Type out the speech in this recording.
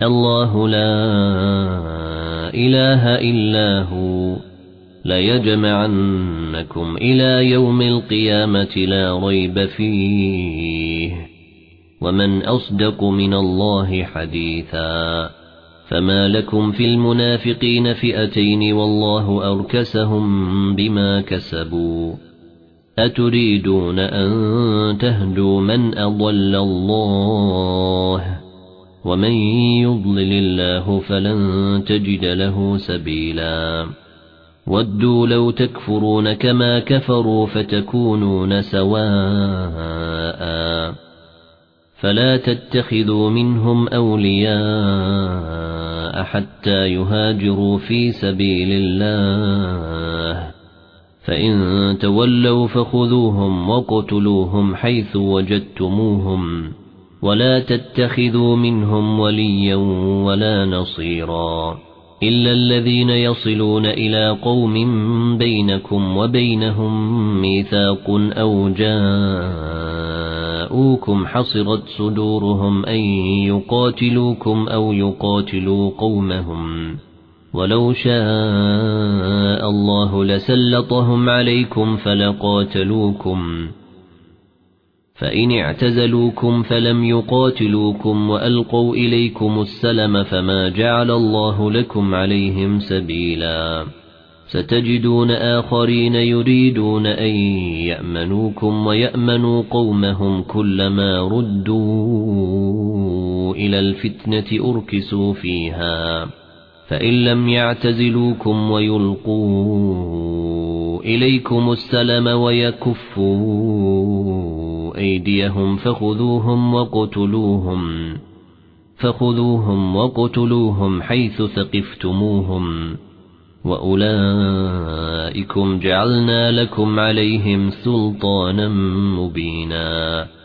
الله لا إله إلا هو ليجمعنكم إلى يوم القيامة لا ريب فيه ومن أصدق من الله حديثا فما لكم في المنافقين فئتين والله أركسهم بما كسبوا أتريدون أن تهدوا من أضل الله ومن يضلل الله فلن تجد له سبيلا ودوا لو تكفرون كما كفروا فتكونون سواء فلا تتخذوا منهم أولياء حتى يهاجروا في سبيل الله فإن تولوا فخذوهم وقتلوهم حيث وجدتموهم ولا تتخذوا منهم وليا ولا نصيرا إلا الذين يصلون إلى قوم بينكم وبينهم ميثاق أو جاءوكم حصرت صدورهم أن يقاتلوكم أو يقاتلوا قومهم ولو شاء الله لسلطهم عليكم فلقاتلوكم فإن اعتزلوكم فلم يقاتلوكم وألقوا إليكم السلم فما جعل الله لكم عليهم سبيلا ستجدون آخرين يريدون أن يأمنوكم ويأمنوا قومهم كلما ردوا إلى الفتنة أركسوا فيها فإن لم يعتزلوكم ويلقوا إليكم السلم ويكفوا أيديهم فخذوهم وقتلوهم حيث ثقفتموهم وأولئكم جعلنا لكم عليهم سلطانا مبينا